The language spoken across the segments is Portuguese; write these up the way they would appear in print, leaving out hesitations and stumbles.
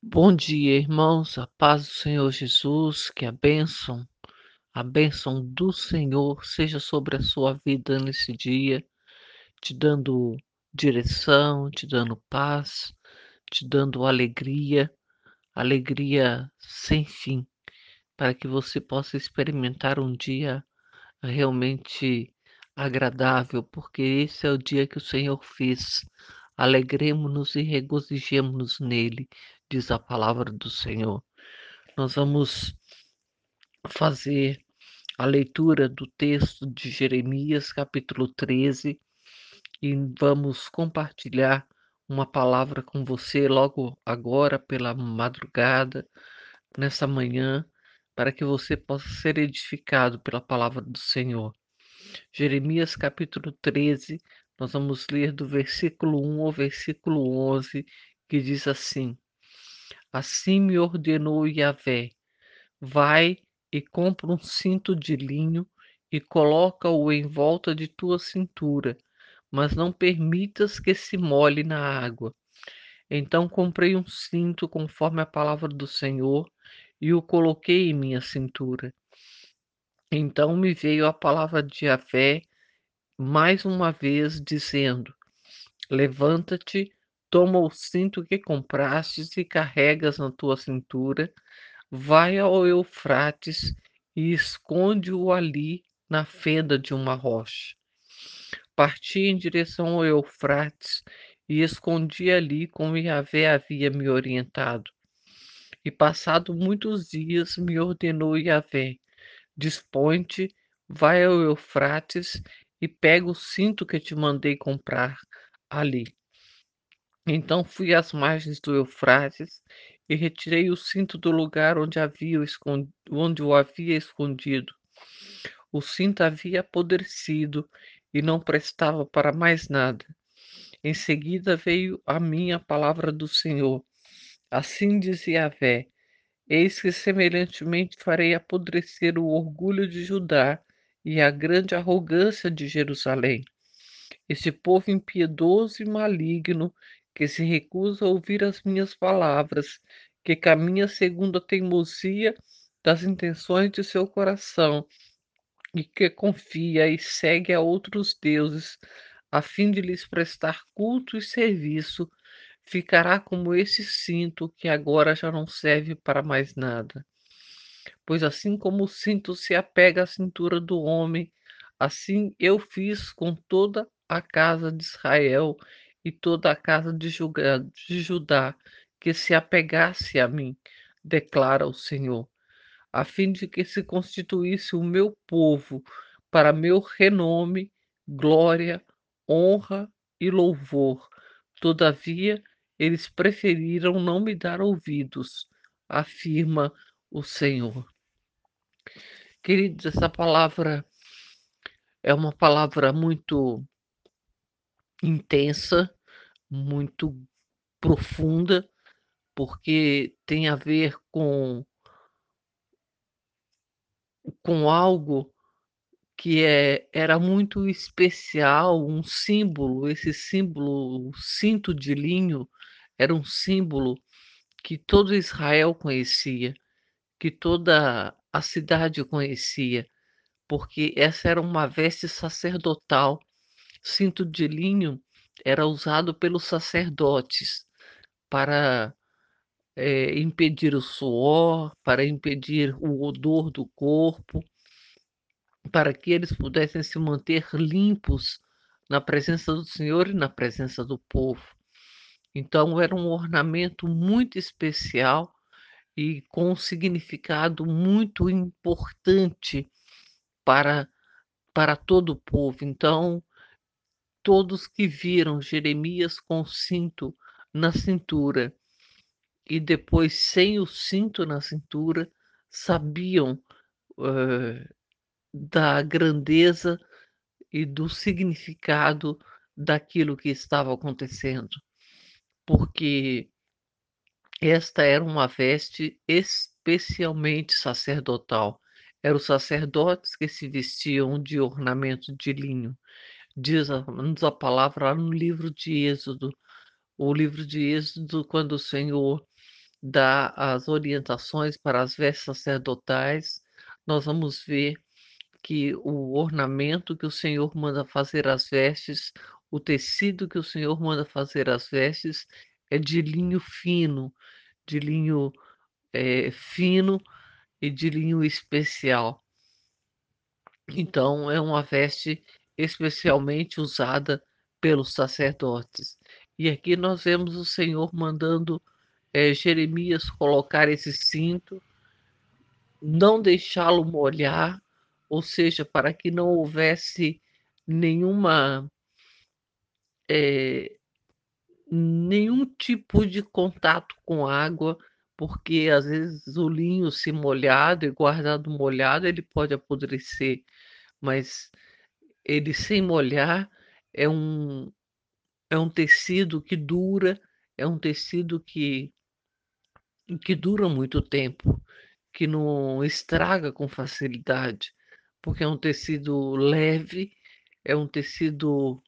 Bom dia, irmãos, a paz do Senhor Jesus, que a bênção do Senhor seja sobre a sua vida nesse dia, te dando direção, te dando paz, te dando alegria, alegria sem fim, para que você possa experimentar um dia realmente agradável, porque esse é o dia que o Senhor fez. Alegremo-nos e regozijemo-nos nele, diz a palavra do Senhor. Nós vamos fazer a leitura do texto de Jeremias, capítulo 13, e vamos compartilhar uma palavra com você logo agora, pela madrugada, nessa manhã, para que você possa ser edificado pela palavra do Senhor. Jeremias, capítulo 13, nós vamos ler do versículo 1 ao versículo 11, que diz assim: Assim me ordenou Yahvé. Vai e compra um cinto de linho e coloca-o em volta de tua cintura, mas não permitas que se molhe na água. Então comprei um cinto conforme a palavra do Senhor e o coloquei em minha cintura. Então me veio a palavra de Jahvé mais uma vez, dizendo: Levanta-te, toma o cinto que comprastes e carregas na tua cintura. Vai ao Eufrates e esconde-o ali na fenda de uma rocha. Parti em direção ao Eufrates e escondi ali como Yahvé havia me orientado. E passado muitos dias me ordenou Yahvé: Dispõe-te, vai ao Eufrates e pega o cinto que te mandei comprar ali. Então fui às margens do Eufrates e retirei o cinto do lugar onde o havia escondido. O cinto havia apodrecido e não prestava para mais nada. Em seguida veio a mim a palavra do Senhor. Assim dizia Yahvé: Eis que semelhantemente farei apodrecer o orgulho de Judá e a grande arrogância de Jerusalém. Esse povo impiedoso e maligno, que se recusa a ouvir as minhas palavras, que caminha segundo a teimosia das intenções de seu coração, e que confia e segue a outros deuses, a fim de lhes prestar culto e serviço, ficará como esse cinto que agora já não serve para mais nada. Pois assim como o cinto se apega à cintura do homem, assim eu fiz com toda a casa de Israel e toda a casa de Judá, que se apegasse a mim, declara o Senhor, a fim de que se constituísse o meu povo para meu renome, glória, honra e louvor. Todavia, eles preferiram não me dar ouvidos, afirma o Senhor. Queridos, essa palavra é uma palavra muito intensa, muito profunda, porque tem a ver com algo que era muito especial, um símbolo. Esse símbolo, o cinto de linho, era um símbolo que todo Israel conhecia, que toda a cidade conhecia, porque essa era uma veste sacerdotal. Cinto de linho era usado pelos sacerdotes para, impedir o suor, para impedir o odor do corpo, para que eles pudessem se manter limpos na presença do Senhor e na presença do povo. Então era um ornamento muito especial e com um significado muito importante para todo o povo. Então, todos que viram Jeremias com o cinto na cintura e depois sem o cinto na cintura, sabiam, hã, da grandeza e do significado daquilo que estava acontecendo, porque esta era uma veste especialmente sacerdotal. Eram os sacerdotes que se vestiam de ornamento de linho. Diz a palavra lá no livro de Êxodo, o livro de Êxodo, quando o Senhor dá as orientações para as vestes sacerdotais, nós vamos ver que o ornamento que o Senhor manda fazer as vestes, o tecido que o Senhor manda fazer as vestes é de linho fino, de linho, fino e de linho especial. Então é uma veste especialmente usada pelos sacerdotes. E aqui nós vemos o Senhor mandando, Jeremias colocar esse cinto, não deixá-lo molhar, ou seja, para que não houvesse nenhuma, eh, nenhum tipo de contato com água, porque às vezes o linho se molhado e guardado molhado, ele pode apodrecer, mas ele sem molhar é um é um tecido que dura, é um tecido que dura muito tempo, que não estraga com facilidade, porque é um tecido leve, é um tecido,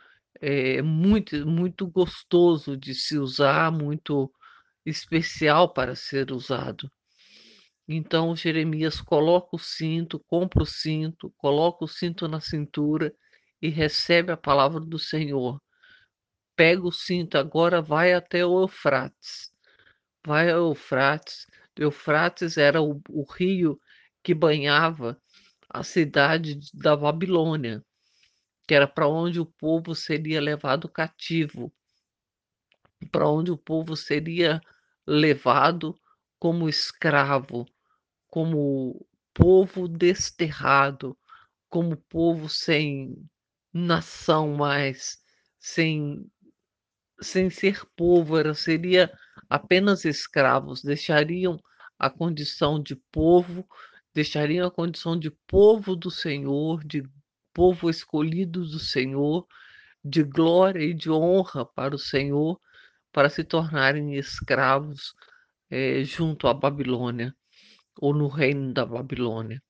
muito gostoso de se usar, muito especial para ser usado. Então Jeremias coloca o cinto, compra o cinto, coloca o cinto na cintura e recebe a palavra do Senhor. Pega o cinto agora, vai até o Eufrates. Vai ao Eufrates. Eufrates era o rio que banhava a cidade da Babilônia, que era para onde o povo seria levado cativo, para onde o povo seria levado como escravo, como povo desterrado, como povo sem nação mais, sem sem ser povo, seria apenas escravos, deixariam a condição de povo, deixariam a condição de povo do Senhor, de povo escolhido do Senhor, de glória e de honra para o Senhor, para se tornarem escravos, junto à Babilônia, ou no reino da Babilônia.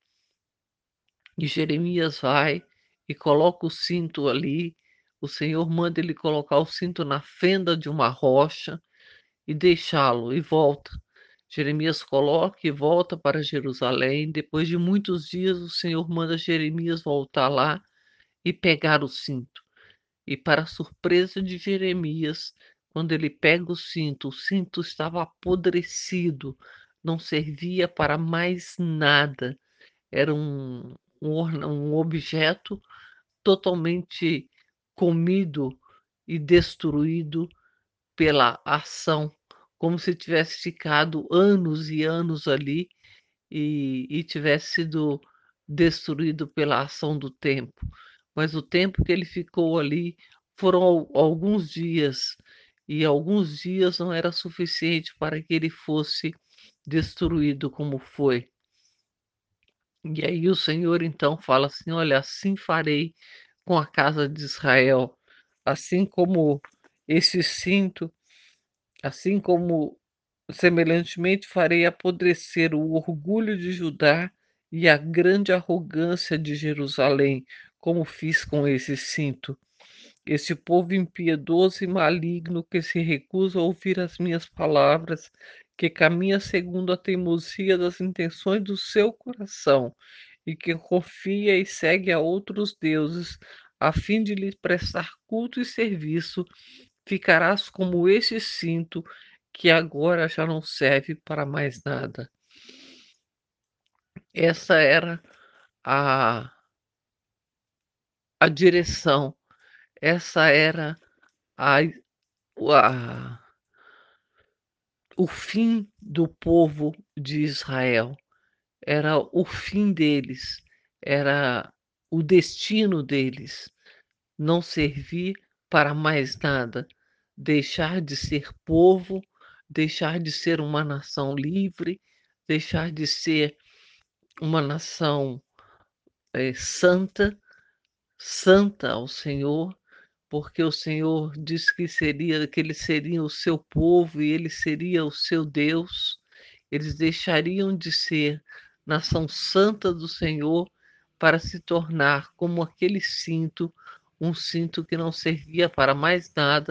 E Jeremias vai e coloca o cinto ali, o Senhor manda ele colocar o cinto na fenda de uma rocha e deixá-lo, e volta. Jeremias coloca e volta para Jerusalém. Depois de muitos dias, o Senhor manda Jeremias voltar lá e pegar o cinto. E para surpresa de Jeremias, quando ele pega o cinto estava apodrecido, não servia para mais nada. Era um objeto totalmente comido e destruído pela ação, como se tivesse ficado anos e anos ali e tivesse sido destruído pela ação do tempo. Mas o tempo que ele ficou ali foram alguns dias, e alguns dias não era suficiente para que ele fosse destruído como foi. E aí o Senhor então fala assim: "Olha, assim farei com a casa de Israel, assim como esse cinto, assim como semelhantemente farei apodrecer o orgulho de Judá e a grande arrogância de Jerusalém, como fiz com esse cinto. Esse povo impiedoso e maligno que se recusa a ouvir as minhas palavras, que caminha segundo a teimosia das intenções do seu coração, e que confia e segue a outros deuses, a fim de lhes prestar culto e serviço, ficarás como este cinto, que agora já não serve para mais nada." Essa era a direção, essa era a a o fim do povo de Israel, era o fim deles, era o destino deles, não servir para mais nada, deixar de ser povo, deixar de ser uma nação livre, deixar de ser uma nação, santa, santa ao Senhor, porque o Senhor disse que ele seria o seu povo e ele seria o seu Deus. Eles deixariam de ser nação santa do Senhor para se tornar como aquele cinto, um cinto que não servia para mais nada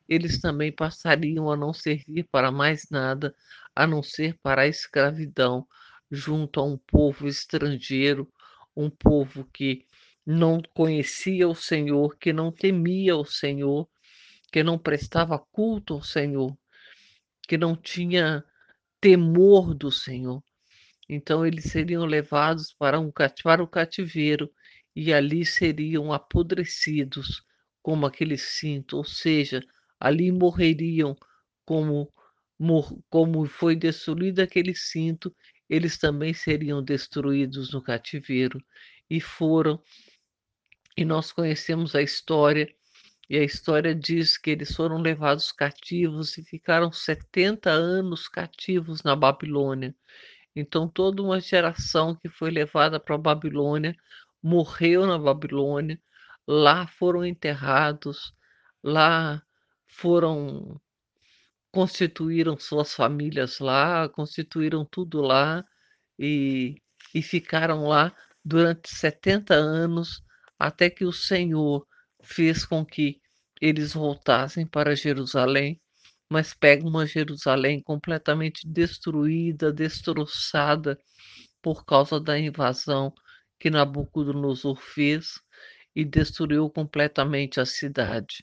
eles também passariam a não servir para mais nada, a não ser para a escravidão, junto a um povo estrangeiro, um povo que não conhecia o Senhor, que não temia o Senhor, que não prestava culto ao Senhor, que não tinha temor do Senhor. Então eles seriam levados para o cativeiro e ali seriam apodrecidos como aquele cinto, ou seja, ali morreriam como como foi destruído aquele cinto, eles também seriam destruídos no cativeiro. E foram, e nós conhecemos a história, e a história diz que eles foram levados cativos e ficaram 70 anos cativos na Babilônia. Então toda uma geração que foi levada para a Babilônia, morreu na Babilônia, lá foram enterrados, lá foram constituíram suas famílias lá, constituíram tudo lá, e ficaram lá durante 70 anos, até que o Senhor fez com que eles voltassem para Jerusalém, mas pega uma Jerusalém completamente destruída, destroçada, por causa da invasão que Nabucodonosor fez e destruiu completamente a cidade.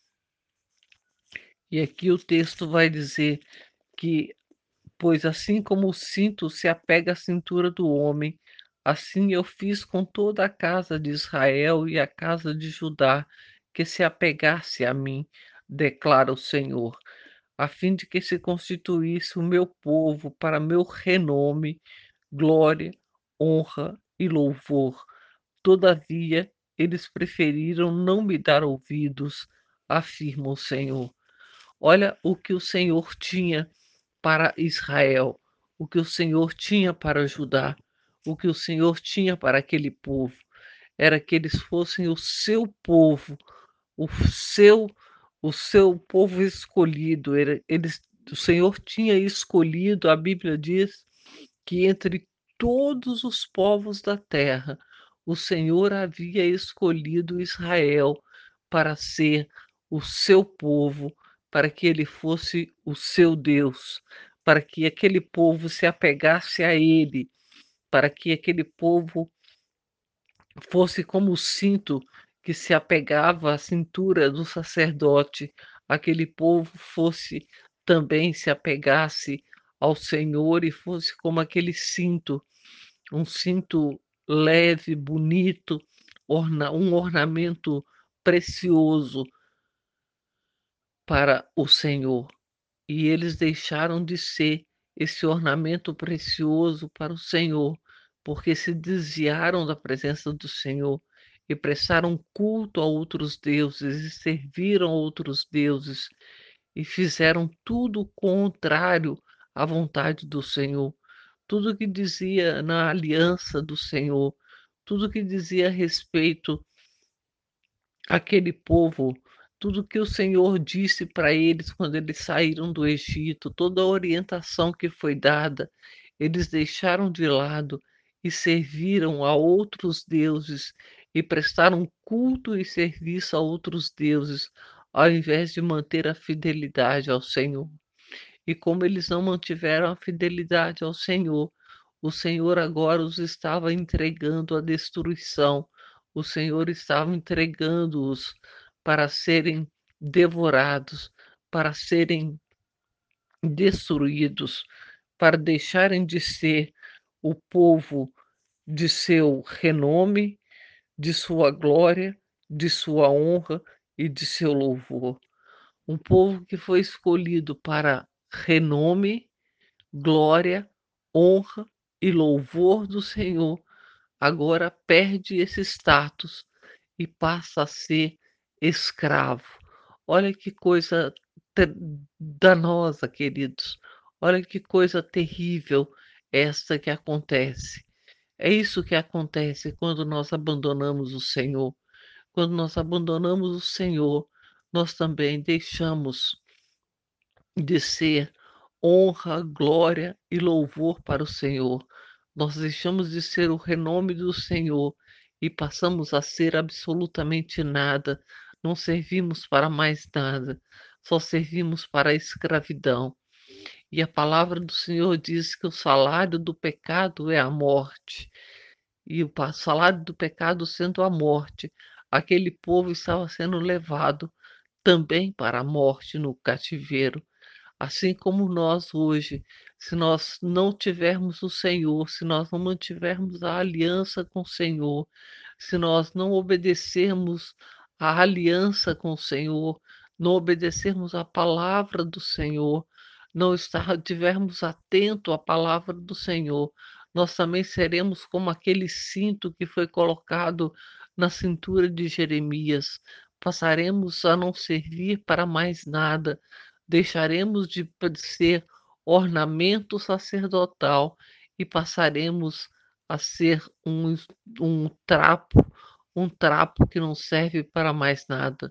E aqui o texto vai dizer que: "Pois assim como o cinto se apega à cintura do homem, assim eu fiz com toda a casa de Israel e a casa de Judá, que se apegasse a mim, declara o Senhor, a fim de que se constituísse o meu povo para meu renome, glória, honra e louvor. Todavia, eles preferiram não me dar ouvidos, afirma o Senhor." Olha o que o Senhor tinha para Israel, o que o Senhor tinha para Judá, o que o Senhor tinha para aquele povo, era que eles fossem o seu povo, o seu o seu povo escolhido, o Senhor tinha escolhido, a Bíblia diz que entre todos os povos da terra, o Senhor havia escolhido Israel para ser o seu povo, para que ele fosse o seu Deus, para que aquele povo se apegasse a ele, para que aquele povo fosse como o cinto que se apegava à cintura do sacerdote, aquele povo fosse também se apegasse ao Senhor e fosse como aquele cinto, um cinto leve, bonito, um ornamento precioso para o Senhor. E eles deixaram de ser esse ornamento precioso para o Senhor, porque se desviaram da presença do Senhor e prestaram culto a outros deuses e serviram a outros deuses e fizeram tudo contrário à vontade do Senhor. Tudo que dizia na aliança do Senhor, tudo que dizia a respeito aquele povo, tudo que o Senhor disse para eles quando eles saíram do Egito, toda a orientação que foi dada, eles deixaram de lado e serviram a outros deuses e prestaram culto e serviço a outros deuses, ao invés de manter a fidelidade ao Senhor. E como eles não mantiveram a fidelidade ao Senhor, o Senhor agora os estava entregando à destruição. O Senhor estava entregando-os para serem devorados, para serem destruídos, para deixarem de ser o povo de seu renome, de sua glória, de sua honra e de seu louvor. Um povo que foi escolhido para renome, glória, honra e louvor do Senhor, agora perde esse status e passa a ser escravo. Olha que coisa te danosa, queridos. Olha que coisa terrível esta que acontece. É isso que acontece quando nós abandonamos o Senhor. Quando nós abandonamos o Senhor, nós também deixamos de ser honra, glória e louvor para o Senhor. Nós deixamos de ser o renome do Senhor e passamos a ser absolutamente nada, não servimos para mais nada. só servimos para a escravidão. E a palavra do Senhor diz que o salário do pecado é a morte. E o salário do pecado sendo a morte, aquele povo estava sendo levado também para a morte no cativeiro. Assim como nós hoje, se nós não tivermos o Senhor, se nós não mantivermos a aliança com o Senhor, se nós não obedecermos a aliança com o Senhor, não obedecermos a palavra do Senhor, não estivermos atento à palavra do Senhor, nós também seremos como aquele cinto que foi colocado na cintura de Jeremias. Passaremos a não servir para mais nada, deixaremos de ser ornamento sacerdotal e passaremos a ser um trapo, um trapo que não serve para mais nada,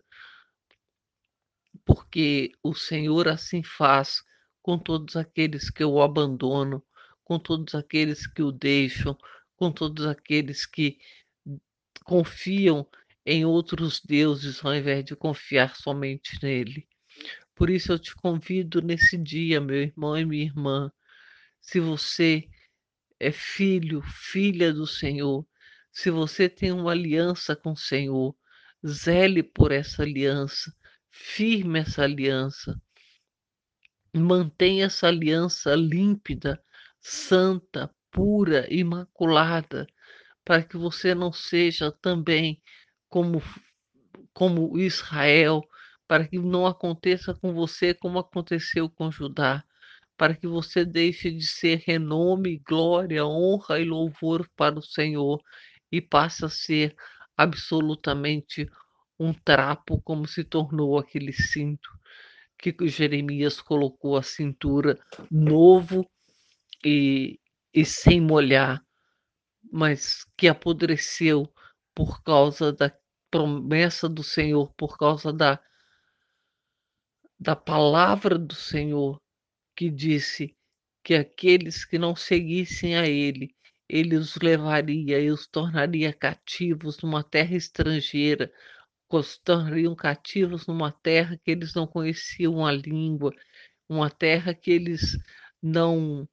porque o Senhor assim faz com todos aqueles que o abandonam, com todos aqueles que o deixam, com todos aqueles que confiam em outros deuses ao invés de confiar somente nele. Por isso eu te convido nesse dia, meu irmão e minha irmã, se você é filho, filha do Senhor, se você tem uma aliança com o Senhor, zele por essa aliança, firme essa aliança, mantenha essa aliança límpida, santa, pura, imaculada, para que você não seja também como Israel, para que não aconteça com você como aconteceu com Judá, para que você deixe de ser renome, glória, honra e louvor para o Senhor e passe a ser absolutamente um trapo, como se tornou aquele cinto que Jeremias colocou a cintura novo e, e sem molhar, mas que apodreceu por causa da promessa do Senhor, por causa da palavra do Senhor, que disse que aqueles que não seguissem a ele, ele os levaria e os tornaria cativos numa terra estrangeira, os tornariam cativos numa terra que eles não conheciam a língua, uma terra que eles não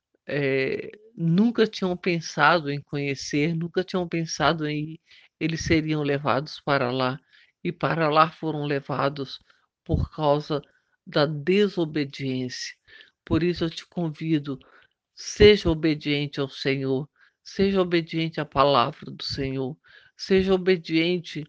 nunca tinham pensado em conhecer, nunca tinham pensado em ir, eles seriam levados para lá, e para lá foram levados por causa da desobediência. Por isso eu te convido, seja obediente ao Senhor, seja obediente à palavra do Senhor, seja obediente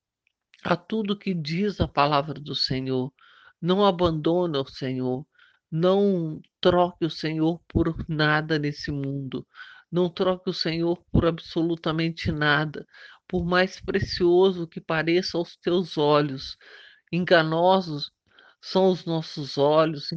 a tudo que diz a palavra do Senhor. Não abandone o Senhor. Não troque o Senhor por nada nesse mundo. Não troque o Senhor por absolutamente nada, por mais precioso que pareça aos teus olhos. Enganosos são os nossos olhos,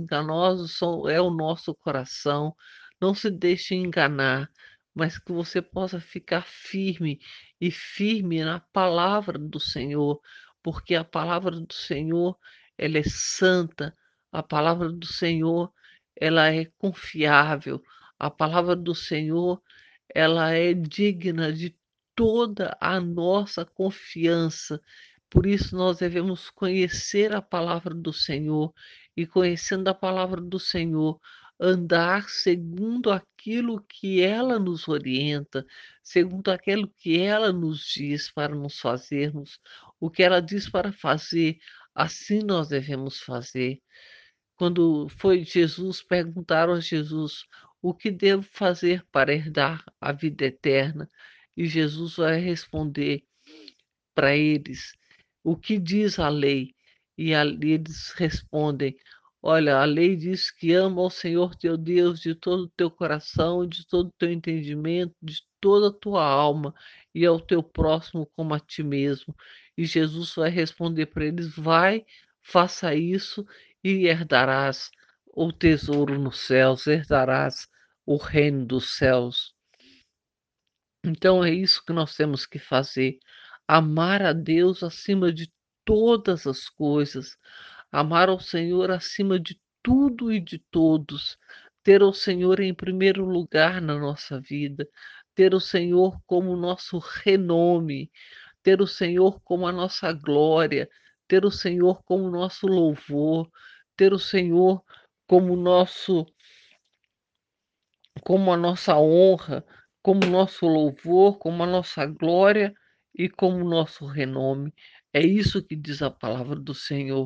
é o nosso coração. Não se deixe enganar, mas que você possa ficar firme e firme na palavra do Senhor, porque a palavra do Senhor, ela é santa, a palavra do Senhor, ela é confiável, a palavra do Senhor, ela é digna de toda a nossa confiança. Por isso nós devemos conhecer a palavra do Senhor e, conhecendo a palavra do Senhor, andar segundo aquilo que ela nos orienta, segundo aquilo que ela nos diz para nos fazermos, o que ela diz para fazer, assim nós devemos fazer. Quando foi Jesus, perguntaram a Jesus: "O que devo fazer para herdar a vida eterna?" E Jesus vai responder para eles: "O que diz a lei?" E eles respondem: "Olha, a lei diz que ama ao Senhor teu Deus de todo o teu coração, de todo o teu entendimento, de toda a tua alma, e ao teu próximo como a ti mesmo." E Jesus vai responder para eles: "Vai, faça isso e herdarás o tesouro nos céus, herdarás o reino dos céus." Então é isso que nós temos que fazer, amar a Deus acima de todas as coisas, amar ao Senhor acima de tudo e de todos, ter o Senhor em primeiro lugar na nossa vida, ter o Senhor como nosso renome, ter o Senhor como a nossa glória, ter o Senhor como nosso louvor, ter o Senhor como nosso como a nossa honra, como o nosso louvor, como a nossa glória e como o nosso renome. É isso que diz a palavra do Senhor.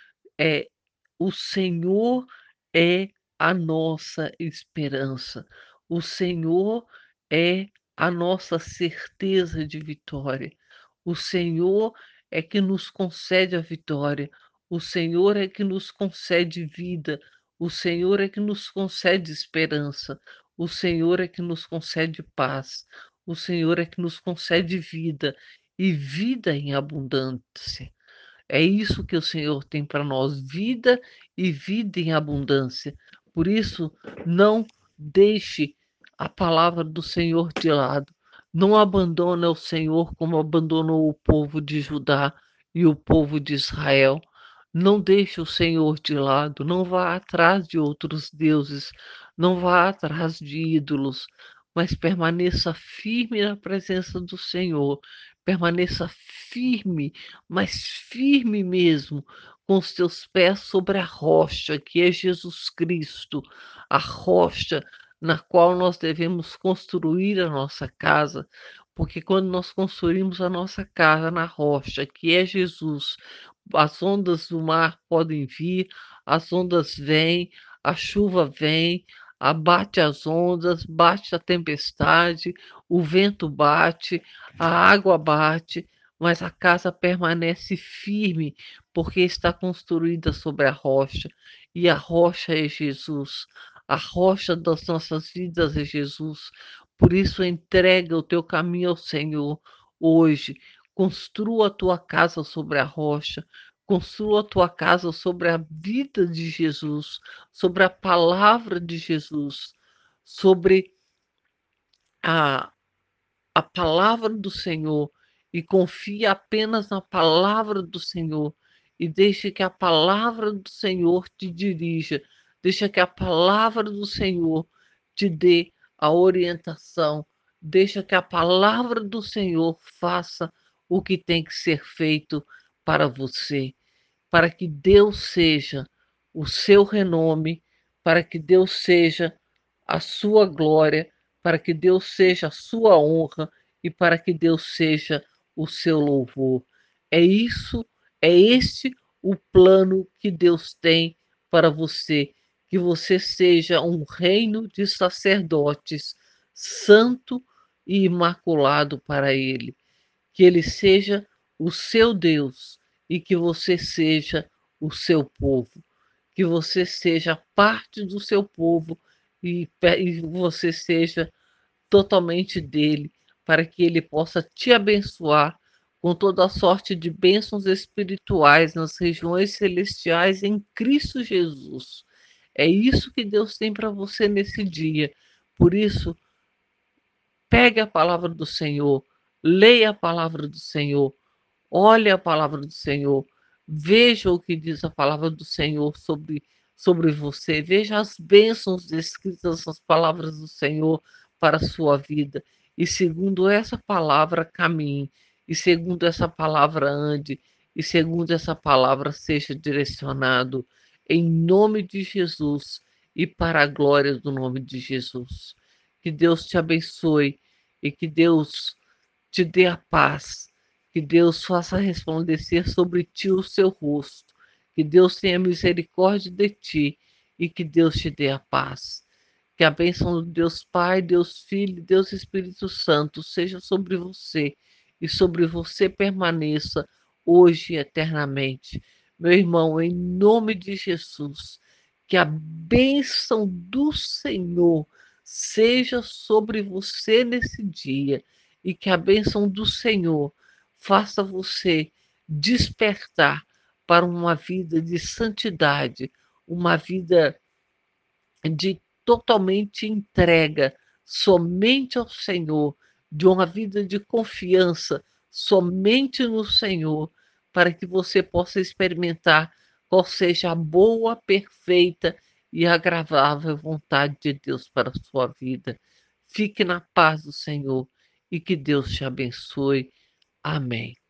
É o Senhor é a nossa esperança. O Senhor é a nossa certeza de vitória. O Senhor é que nos concede a vitória. O Senhor é que nos concede vida. O Senhor é que nos concede esperança. O Senhor é que nos concede paz. O Senhor é que nos concede vida e vida em abundância. É isso que o Senhor tem para nós, vida e vida em abundância. Por isso, não deixe a palavra do Senhor de lado. Não abandone o Senhor como abandonou o povo de Judá e o povo de Israel. Não deixe o Senhor de lado, não vá atrás de outros deuses, não vá atrás de ídolos, mas permaneça firme na presença do Senhor. Permaneça firme, mas firme mesmo, com os teus pés sobre a rocha, que é Jesus Cristo, a rocha na qual nós devemos construir a nossa casa, porque quando nós construímos a nossa casa na rocha, que é Jesus, as ondas do mar podem vir, as ondas vêm, a chuva vem, abate as ondas, bate a tempestade, o vento bate, a água bate, mas a casa permanece firme, porque está construída sobre a rocha, e a rocha é Jesus. A rocha das nossas vidas é Jesus. Por isso, entrega o teu caminho ao Senhor hoje. Construa a tua casa sobre a rocha. Construa a tua casa sobre a vida de Jesus, sobre a palavra de Jesus, sobre a a palavra do Senhor e confie apenas na palavra do Senhor e deixe que a palavra do Senhor te dirija, deixa que a palavra do Senhor te dê a orientação, deixa que a palavra do Senhor faça o que tem que ser feito para você, para que Deus seja o seu renome, para que Deus seja a sua glória, para que Deus seja a sua honra e para que Deus seja o seu louvor. É isso, é este o plano que Deus tem para você, que você seja um reino de sacerdotes, santo e imaculado para Ele, que Ele seja o seu Deus e que você seja o seu povo, que você seja parte do seu povo e você seja totalmente dele, para que ele possa te abençoar com toda a sorte de bênçãos espirituais nas regiões celestiais em Cristo Jesus. É isso que Deus tem para você nesse dia. Por isso, pegue a palavra do Senhor, leia a palavra do Senhor, olhe a palavra do Senhor, veja o que diz a palavra do Senhor sobre você, veja as bênçãos descritas nas palavras do Senhor para a sua vida. E segundo essa palavra, caminhe, e segundo essa palavra, ande, e segundo essa palavra, seja direcionado em nome de Jesus e para a glória do nome de Jesus. Que Deus te abençoe e que Deus te dê a paz, que Deus faça resplandecer sobre ti o seu rosto, que Deus tenha misericórdia de ti e que Deus te dê a paz. Que a bênção do Deus Pai, Deus Filho e Deus Espírito Santo seja sobre você e sobre você permaneça hoje e eternamente. Meu irmão, em nome de Jesus, que a bênção do Senhor seja sobre você nesse dia e que a bênção do Senhor faça você despertar para uma vida de santidade, uma vida de totalmente entrega somente ao Senhor, de uma vida de confiança somente no Senhor, para que você possa experimentar qual seja a boa, perfeita e agradável vontade de Deus para a sua vida. Fique na paz do Senhor e que Deus te abençoe. Amém.